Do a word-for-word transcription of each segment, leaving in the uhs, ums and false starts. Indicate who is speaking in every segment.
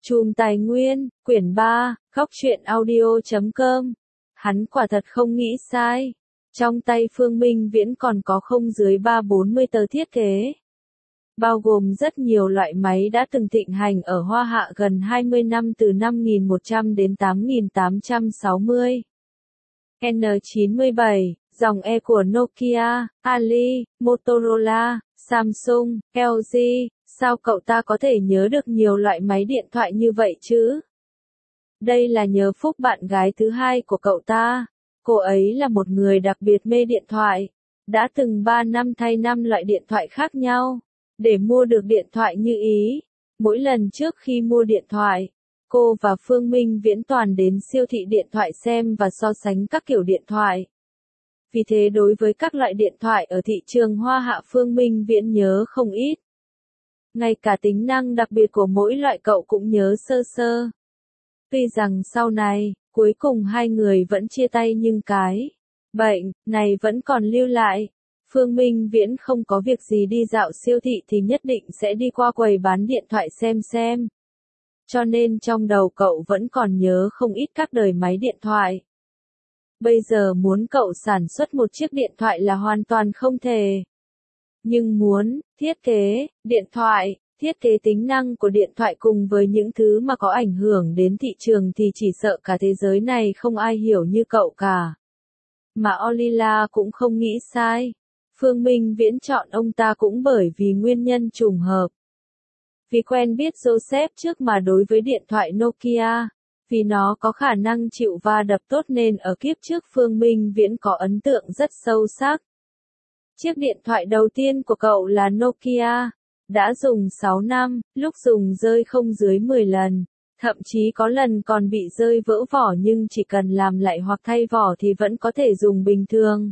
Speaker 1: Chùm Tài Nguyên, quyển ba, góc truyện audio chấm com. Hắn quả thật không nghĩ sai. Trong tay Phương Minh Viễn còn có không dưới ba bốn mươi tờ thiết kế. Bao gồm rất nhiều loại máy đã từng thịnh hành ở Hoa Hạ gần hai mươi năm từ năm nghìn một trăm đến tám nghìn tám trăm sáu mươi. N chín mươi bảy, dòng E của Nokia, Ali, Motorola, Samsung, L G, sao cậu ta có thể nhớ được nhiều loại máy điện thoại như vậy chứ? Đây là nhờ phúc bạn gái thứ hai của cậu ta. Cô ấy là một người đặc biệt mê điện thoại, đã từng ba năm thay năm loại điện thoại khác nhau, để mua được điện thoại như ý. Mỗi lần trước khi mua điện thoại, cô và Phương Minh Viễn toàn đến siêu thị điện thoại xem và so sánh các kiểu điện thoại. Vì thế đối với các loại điện thoại ở thị trường Hoa Hạ Phương Minh Viễn nhớ không ít. Ngay cả tính năng đặc biệt của mỗi loại cậu cũng nhớ sơ sơ. Tuy rằng sau này, cuối cùng hai người vẫn chia tay nhưng cái bệnh này vẫn còn lưu lại. Phương Minh Viễn không có việc gì đi dạo siêu thị thì nhất định sẽ đi qua quầy bán điện thoại xem xem. Cho nên trong đầu cậu vẫn còn nhớ không ít các đời máy điện thoại. Bây giờ muốn cậu sản xuất một chiếc điện thoại là hoàn toàn không thể. Nhưng muốn thiết kế điện thoại, thiết kế tính năng của điện thoại cùng với những thứ mà có ảnh hưởng đến thị trường thì chỉ sợ cả thế giới này không ai hiểu như cậu cả. Mà Olila cũng không nghĩ sai. Phương Minh Viễn chọn ông ta cũng bởi vì nguyên nhân trùng hợp. Vì quen biết Joseph trước mà đối với điện thoại Nokia, vì nó có khả năng chịu va đập tốt nên ở kiếp trước Phương Minh Viễn có ấn tượng rất sâu sắc. Chiếc điện thoại đầu tiên của cậu là Nokia, đã dùng sáu năm, lúc dùng rơi không dưới mười lần, thậm chí có lần còn bị rơi vỡ vỏ nhưng chỉ cần làm lại hoặc thay vỏ thì vẫn có thể dùng bình thường.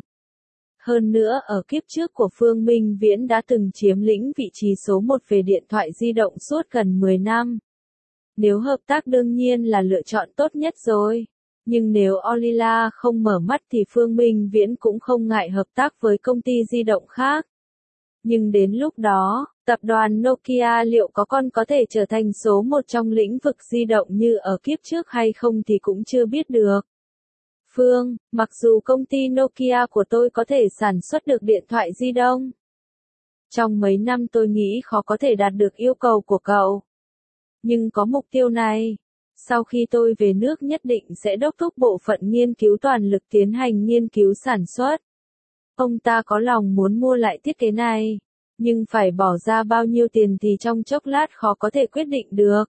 Speaker 1: Hơn nữa ở kiếp trước của Phương Minh Viễn đã từng chiếm lĩnh vị trí số một về điện thoại di động suốt gần mười năm. Nếu hợp tác đương nhiên là lựa chọn tốt nhất rồi. Nhưng nếu Olila không mở mắt thì Phương Minh Viễn cũng không ngại hợp tác với công ty di động khác. Nhưng đến lúc đó, tập đoàn Nokia liệu có còn có thể trở thành số một trong lĩnh vực di động như ở kiếp trước hay không thì cũng chưa biết được. Phương, mặc dù công ty Nokia của tôi có thể sản xuất được điện thoại di động, trong mấy năm tôi nghĩ khó có thể đạt được yêu cầu của cậu. Nhưng có mục tiêu này. Sau khi tôi về nước nhất định sẽ đốc thúc bộ phận nghiên cứu toàn lực tiến hành nghiên cứu sản xuất. Ông ta có lòng muốn mua lại thiết kế này, nhưng phải bỏ ra bao nhiêu tiền thì trong chốc lát khó có thể quyết định được.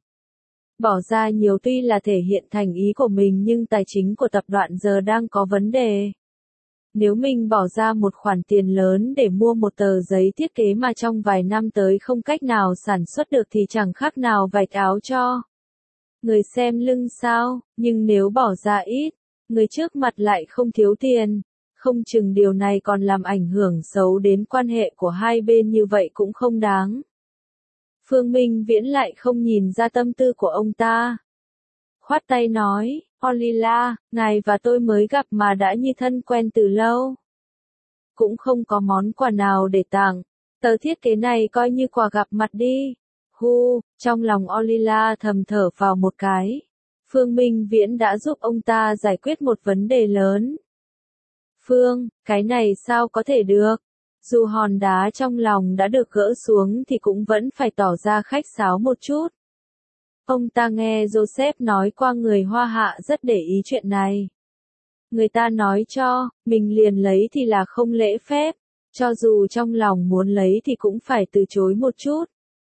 Speaker 1: Bỏ ra nhiều tuy là thể hiện thành ý của mình nhưng tài chính của tập đoàn giờ đang có vấn đề. Nếu mình bỏ ra một khoản tiền lớn để mua một tờ giấy thiết kế mà trong vài năm tới không cách nào sản xuất được thì chẳng khác nào vạch áo cho người xem lưng sao, nhưng nếu bỏ ra ít, người trước mặt lại không thiếu tiền, không chừng điều này còn làm ảnh hưởng xấu đến quan hệ của hai bên như vậy cũng không đáng. Phương Minh Viễn lại không nhìn ra tâm tư của ông ta. Khoát tay nói, Olila, ngài và tôi mới gặp mà đã như thân quen từ lâu. Cũng không có món quà nào để tặng, tờ thiết kế này coi như quà gặp mặt đi. Hu, trong lòng Olila thầm thở vào một cái. Phương Minh Viễn đã giúp ông ta giải quyết một vấn đề lớn. Phương, cái này sao có thể được? Dù hòn đá trong lòng đã được gỡ xuống thì cũng vẫn phải tỏ ra khách sáo một chút. Ông ta nghe Joseph nói qua người Hoa Hạ rất để ý chuyện này. Người ta nói cho, mình liền lấy thì là không lễ phép, cho dù trong lòng muốn lấy thì cũng phải từ chối một chút.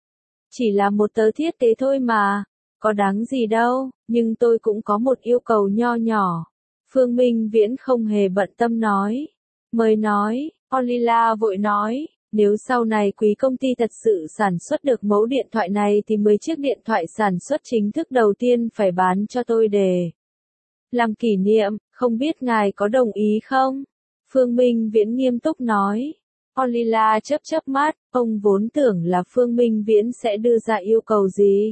Speaker 1: Chỉ là một tờ thiết kế thôi mà, có đáng gì đâu, nhưng tôi cũng có một yêu cầu nho nhỏ. Phương Minh Viễn không hề bận tâm nói. Mới nói, Olila vội nói, nếu sau này quý công ty thật sự sản xuất được mẫu điện thoại này thì mười chiếc điện thoại sản xuất chính thức đầu tiên phải bán cho tôi để làm kỷ niệm, không biết ngài có đồng ý không? Phương Minh Viễn nghiêm túc nói. Olila chớp chớp mắt, ông vốn tưởng là Phương Minh Viễn sẽ đưa ra yêu cầu gì.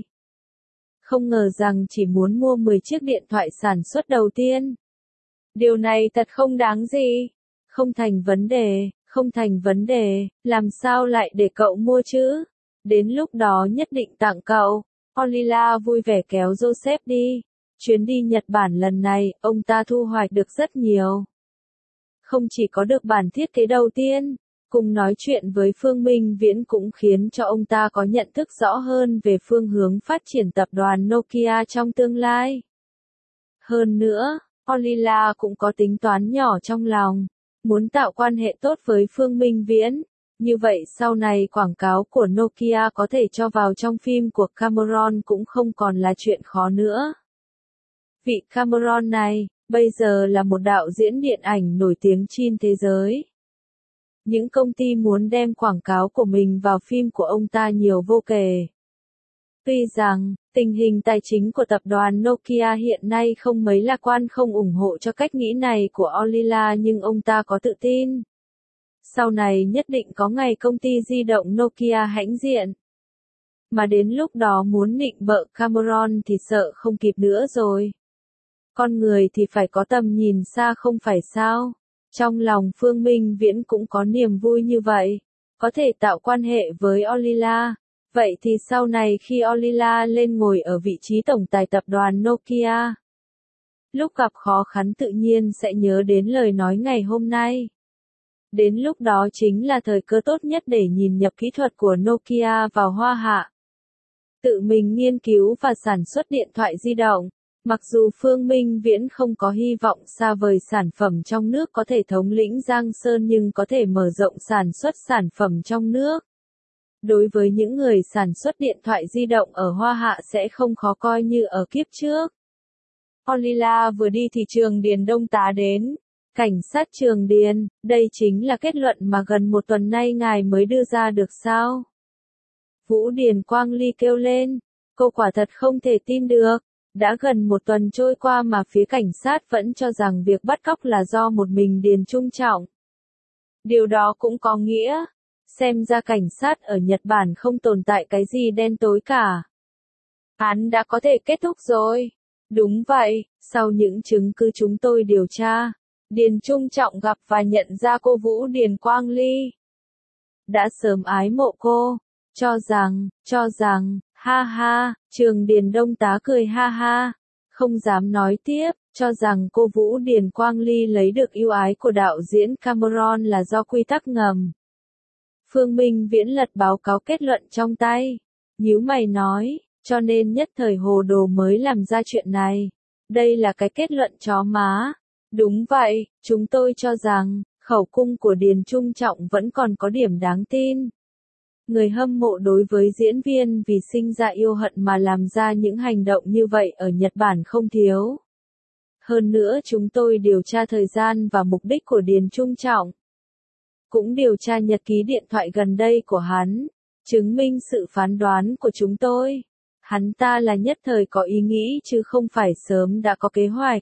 Speaker 1: Không ngờ rằng chỉ muốn mua mười chiếc điện thoại sản xuất đầu tiên. Điều này thật không đáng gì. Không thành vấn đề, không thành vấn đề, làm sao lại để cậu mua chứ? Đến lúc đó nhất định tặng cậu. Olila vui vẻ kéo Joseph đi. Chuyến đi Nhật Bản lần này, ông ta thu hoạch được rất nhiều. Không chỉ có được bản thiết kế đầu tiên, cùng nói chuyện với Phương Minh Viễn cũng khiến cho ông ta có nhận thức rõ hơn về phương hướng phát triển tập đoàn Nokia trong tương lai. Hơn nữa, Olila cũng có tính toán nhỏ trong lòng, muốn tạo quan hệ tốt với Phương Minh Viễn. Như vậy sau này quảng cáo của Nokia có thể cho vào trong phim của Cameron cũng không còn là chuyện khó nữa. Vị Cameron này, bây giờ là một đạo diễn điện ảnh nổi tiếng trên thế giới. Những công ty muốn đem quảng cáo của mình vào phim của ông ta nhiều vô kể. Tuy rằng, tình hình tài chính của tập đoàn Nokia hiện nay không mấy lạc quan, không ủng hộ cho cách nghĩ này của Olila, nhưng ông ta có tự tin. Sau này nhất định có ngày công ty di động Nokia hãnh diện. Mà đến lúc đó muốn nịnh bợ Cameron thì sợ không kịp nữa rồi. Con người thì phải có tầm nhìn xa không phải sao? Trong lòng Phương Minh Viễn cũng có niềm vui như vậy. Có thể tạo quan hệ với Olila. Vậy thì sau này khi Olila lên ngồi ở vị trí tổng tài tập đoàn Nokia, lúc gặp khó khăn tự nhiên sẽ nhớ đến lời nói ngày hôm nay. Đến lúc đó chính là thời cơ tốt nhất để nhìn nhập kỹ thuật của Nokia vào Hoa Hạ. Tự mình nghiên cứu và sản xuất điện thoại di động. Mặc dù Phương Minh Viễn không có hy vọng xa vời sản phẩm trong nước có thể thống lĩnh Giang Sơn, nhưng có thể mở rộng sản xuất sản phẩm trong nước. Đối với những người sản xuất điện thoại di động ở Hoa Hạ sẽ không khó coi như ở kiếp trước. Olila vừa đi thì Trường Điền Đông tá đến. Cảnh sát Trường Điền, đây chính là kết luận mà gần một tuần nay ngài mới đưa ra được sao? Vũ Điền Quang Ly kêu lên. Cô quả thật không thể tin được. Đã gần một tuần trôi qua mà phía cảnh sát vẫn cho rằng việc bắt cóc là do một mình Điền Trung Trọng. Điều đó cũng có nghĩa, xem ra cảnh sát ở Nhật Bản không tồn tại cái gì đen tối cả. Án đã có thể kết thúc rồi. Đúng vậy, sau những chứng cứ chúng tôi điều tra, Điền Trung Trọng gặp và nhận ra cô Vũ Điền Quang Ly. Đã sớm ái mộ cô, cho rằng, cho rằng, ha ha, Trường Điền Đông tá cười ha ha, không dám nói tiếp, cho rằng cô Vũ Điền Quang Ly lấy được ưu ái của đạo diễn Cameron là do quy tắc ngầm. Phương Minh Viễn lật báo cáo kết luận trong tay, nhíu mày nói, cho nên nhất thời hồ đồ mới làm ra chuyện này. Đây là cái kết luận chó má. Đúng vậy, chúng tôi cho rằng, khẩu cung của Điền Trung Trọng vẫn còn có điểm đáng tin. Người hâm mộ đối với diễn viên vì sinh ra yêu hận mà làm ra những hành động như vậy ở Nhật Bản không thiếu. Hơn nữa chúng tôi điều tra thời gian và mục đích của Điền Trung Trọng. Cũng điều tra nhật ký điện thoại gần đây của hắn, chứng minh sự phán đoán của chúng tôi. Hắn ta là nhất thời có ý nghĩ chứ không phải sớm đã có kế hoạch.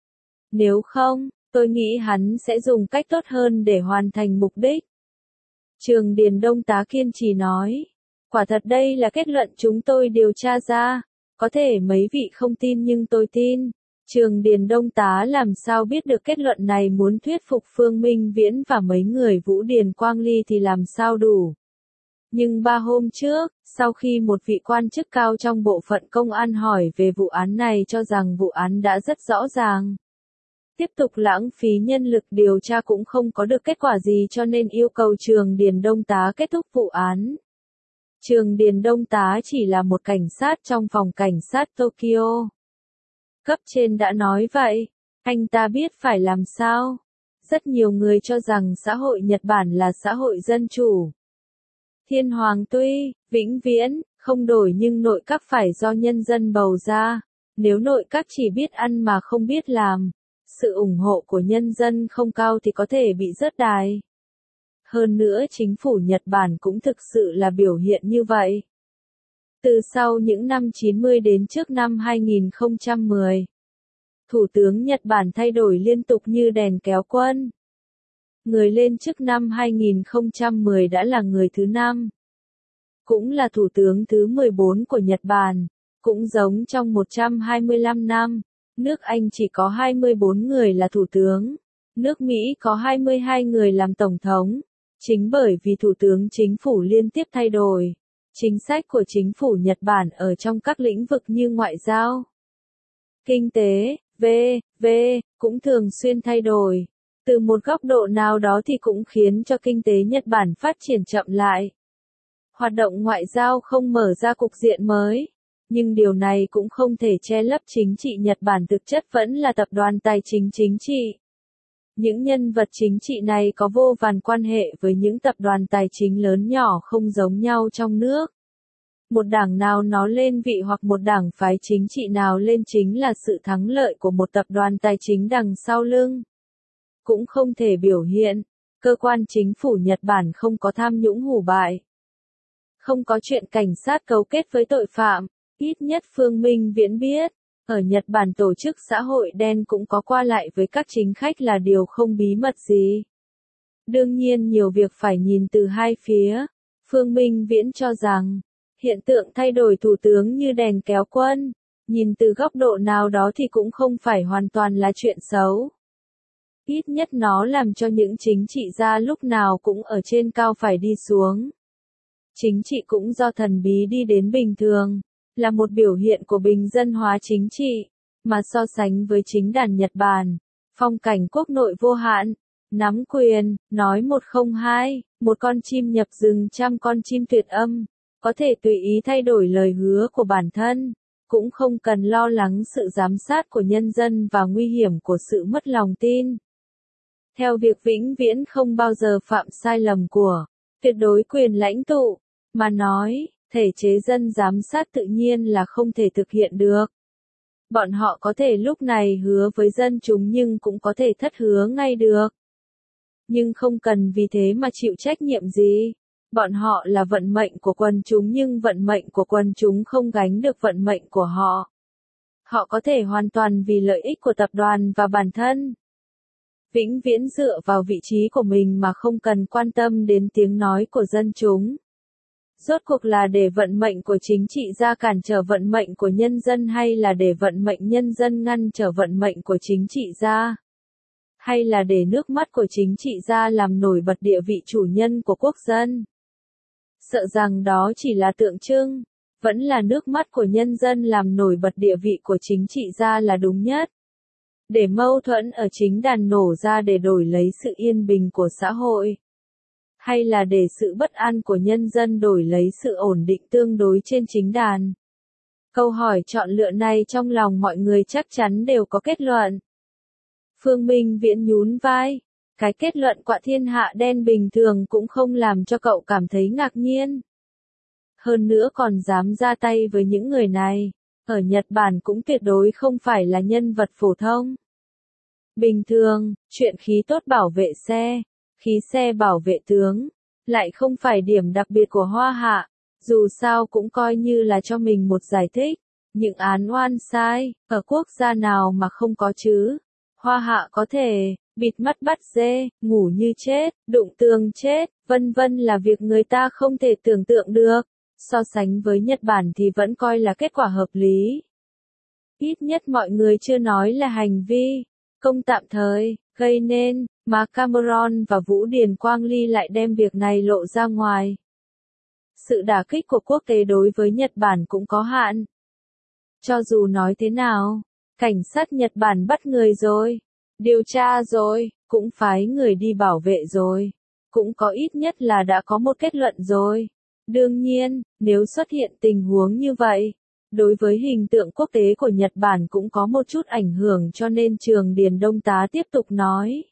Speaker 1: Nếu không, tôi nghĩ hắn sẽ dùng cách tốt hơn để hoàn thành mục đích. Trường Điền Đông tá kiên trì nói. Quả thật đây là kết luận chúng tôi điều tra ra. Có thể mấy vị không tin nhưng tôi tin. Trường Điền Đông tá làm sao biết được kết luận này, muốn thuyết phục Phương Minh Viễn và mấy người Vũ Điền Quang Ly thì làm sao đủ. Nhưng ba hôm trước, sau khi một vị quan chức cao trong bộ phận công an hỏi về vụ án này cho rằng vụ án đã rất rõ ràng. Tiếp tục lãng phí nhân lực điều tra cũng không có được kết quả gì cho nên yêu cầu Trường Điền Đông tá kết thúc vụ án. Trường Điền Đông tá chỉ là một cảnh sát trong phòng cảnh sát Tokyo. Cấp trên đã nói vậy, anh ta biết phải làm sao. Rất nhiều người cho rằng xã hội Nhật Bản là xã hội dân chủ. Thiên hoàng tuy, vĩnh viễn, không đổi nhưng nội các phải do nhân dân bầu ra. Nếu nội các chỉ biết ăn mà không biết làm, sự ủng hộ của nhân dân không cao thì có thể bị rớt đài. Hơn nữa chính phủ Nhật Bản cũng thực sự là biểu hiện như vậy. Từ sau những năm chín mươi đến trước năm hai nghìn không trăm mười, Thủ tướng Nhật Bản thay đổi liên tục như đèn kéo quân. Người lên chức năm hai nghìn không trăm mười đã là người thứ năm. Cũng là thủ tướng thứ mười bốn của Nhật Bản. Cũng giống trong một trăm hai mươi lăm năm, nước Anh chỉ có hai mươi bốn người là thủ tướng. Nước Mỹ có hai mươi hai người làm tổng thống. Chính bởi vì thủ tướng chính phủ liên tiếp thay đổi, Chính sách của chính phủ Nhật Bản ở trong các lĩnh vực như ngoại giao, kinh tế, vân vân cũng thường xuyên thay đổi. Từ một góc độ nào đó thì cũng khiến cho kinh tế Nhật Bản phát triển chậm lại. Hoạt động ngoại giao không mở ra cục diện mới, nhưng điều này cũng không thể che lấp chính trị Nhật Bản thực chất vẫn là tập đoàn tài chính chính trị. Những nhân vật chính trị này có vô vàn quan hệ với những tập đoàn tài chính lớn nhỏ không giống nhau trong nước. Một đảng nào nó lên vị hoặc một đảng phái chính trị nào lên chính là sự thắng lợi của một tập đoàn tài chính đằng sau lưng. Cũng không thể biểu hiện, cơ quan chính phủ Nhật Bản không có tham nhũng hủ bại. Không có chuyện cảnh sát cấu kết với tội phạm, ít nhất Phương Minh Viễn biết. Ở Nhật Bản tổ chức xã hội đen cũng có qua lại với các chính khách là điều không bí mật gì. Đương nhiên nhiều việc phải nhìn từ hai phía. Phương Minh Viễn cho rằng, hiện tượng thay đổi thủ tướng như đèn kéo quân, nhìn từ góc độ nào đó thì cũng không phải hoàn toàn là chuyện xấu. Ít nhất nó làm cho những chính trị gia lúc nào cũng ở trên cao phải đi xuống. Chính trị cũng do thần bí đi đến bình thường, là một biểu hiện của bình dân hóa chính trị, mà so sánh với chính đàn Nhật Bản, phong cảnh quốc nội vô hạn, nắm quyền, nói một không hai, một con chim nhập rừng trăm con chim tuyệt âm, có thể tùy ý thay đổi lời hứa của bản thân, cũng không cần lo lắng sự giám sát của nhân dân và nguy hiểm của sự mất lòng tin. Theo việc vĩnh viễn không bao giờ phạm sai lầm của tuyệt đối quyền lãnh tụ, mà nói, thể chế dân giám sát tự nhiên là không thể thực hiện được. Bọn họ có thể lúc này hứa với dân chúng nhưng cũng có thể thất hứa ngay được. Nhưng không cần vì thế mà chịu trách nhiệm gì. Bọn họ là vận mệnh của quần chúng nhưng vận mệnh của quần chúng không gánh được vận mệnh của họ. Họ có thể hoàn toàn vì lợi ích của tập đoàn và bản thân. Vĩnh viễn dựa vào vị trí của mình mà không cần quan tâm đến tiếng nói của dân chúng. Rốt cuộc là để vận mệnh của chính trị gia cản trở vận mệnh của nhân dân hay là để vận mệnh nhân dân ngăn trở vận mệnh của chính trị gia? Hay là để nước mắt của chính trị gia làm nổi bật địa vị chủ nhân của quốc dân? Sợ rằng đó chỉ là tượng trưng, vẫn là nước mắt của nhân dân làm nổi bật địa vị của chính trị gia là đúng nhất. Để mâu thuẫn ở chính đàn nổ ra để đổi lấy sự yên bình của xã hội. Hay là để sự bất an của nhân dân đổi lấy sự ổn định tương đối trên chính đàn? Câu hỏi chọn lựa này trong lòng mọi người chắc chắn đều có kết luận. Phương Minh Viễn nhún vai. Cái kết luận quạ thiên hạ đen bình thường cũng không làm cho cậu cảm thấy ngạc nhiên. Hơn nữa còn dám ra tay với những người này. Ở Nhật Bản cũng tuyệt đối không phải là nhân vật phổ thông. Bình thường, chuyện khí tốt bảo vệ xe, khí xe bảo vệ tướng, lại không phải điểm đặc biệt của Hoa Hạ, dù sao cũng coi như là cho mình một giải thích. Những án oan sai, ở quốc gia nào mà không có chứ? Hoa Hạ có thể, bịt mắt bắt dê, ngủ như chết, đụng tường chết, vân vân là việc người ta không thể tưởng tượng được. So sánh với Nhật Bản thì vẫn coi là kết quả hợp lý. Ít nhất mọi người chưa nói là hành vi công tạm thời, gây nên, mà Cameron và Vũ Điền Quang Ly lại đem việc này lộ ra ngoài. Sự đả kích của quốc tế đối với Nhật Bản cũng có hạn. Cho dù nói thế nào, cảnh sát Nhật Bản bắt người rồi, điều tra rồi, cũng phái người đi bảo vệ rồi, cũng có ít nhất là đã có một kết luận rồi. Đương nhiên, nếu xuất hiện tình huống như vậy, đối với hình tượng quốc tế của Nhật Bản cũng có một chút ảnh hưởng cho nên Trường Điền Đông Tá tiếp tục nói.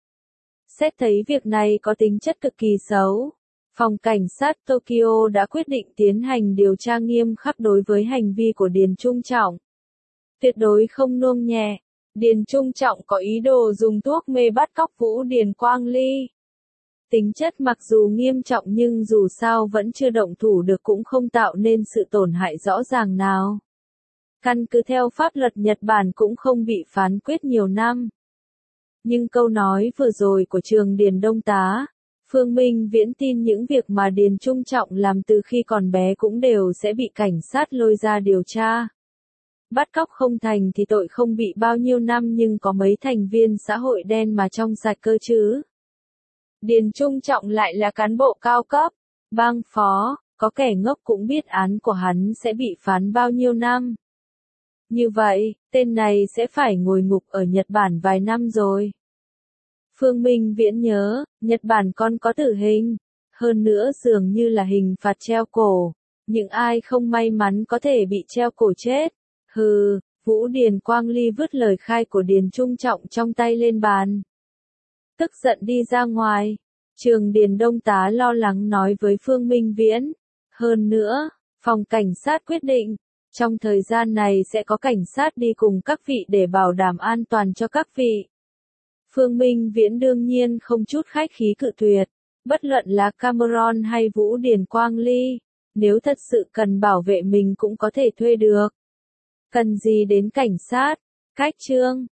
Speaker 1: Xét thấy việc này có tính chất cực kỳ xấu, Phòng Cảnh sát Tokyo đã quyết định tiến hành điều tra nghiêm khắc đối với hành vi của Điền Trung Trọng. Tuyệt đối không nuông nhẹ, Điền Trung Trọng có ý đồ dùng thuốc mê bắt cóc Vũ Điền Quang Ly. Tính chất mặc dù nghiêm trọng nhưng dù sao vẫn chưa động thủ được cũng không tạo nên sự tổn hại rõ ràng nào. Căn cứ theo pháp luật Nhật Bản cũng không bị phán quyết nhiều năm. Nhưng câu nói vừa rồi của Trường Điền Đông Tá, Phương Minh Viễn tin những việc mà Điền Trung Trọng làm từ khi còn bé cũng đều sẽ bị cảnh sát lôi ra điều tra. Bắt cóc không thành thì tội không bị bao nhiêu năm nhưng có mấy thành viên xã hội đen mà trong sạch cơ chứ. Điền Trung Trọng lại là cán bộ cao cấp, bang phó, có kẻ ngốc cũng biết án của hắn sẽ bị phán bao nhiêu năm. Như vậy, tên này sẽ phải ngồi ngục ở Nhật Bản vài năm rồi. Phương Minh Viễn nhớ, Nhật Bản còn có tử hình, hơn nữa dường như là hình phạt treo cổ. Những ai không may mắn có thể bị treo cổ chết. Hừ, Vũ Điền Quang Ly vứt lời khai của Điền Trung Trọng trong tay lên bàn. Tức giận đi ra ngoài. Trường Điền Đông Tá lo lắng nói với Phương Minh Viễn. Hơn nữa, phòng cảnh sát quyết định, trong thời gian này sẽ có cảnh sát đi cùng các vị để bảo đảm an toàn cho các vị. Phương Minh Viễn đương nhiên không chút khách khí cự tuyệt, bất luận là Cameron hay Vũ Điền Quang Ly, nếu thật sự cần bảo vệ mình cũng có thể thuê được. Cần gì đến cảnh sát? Cách chương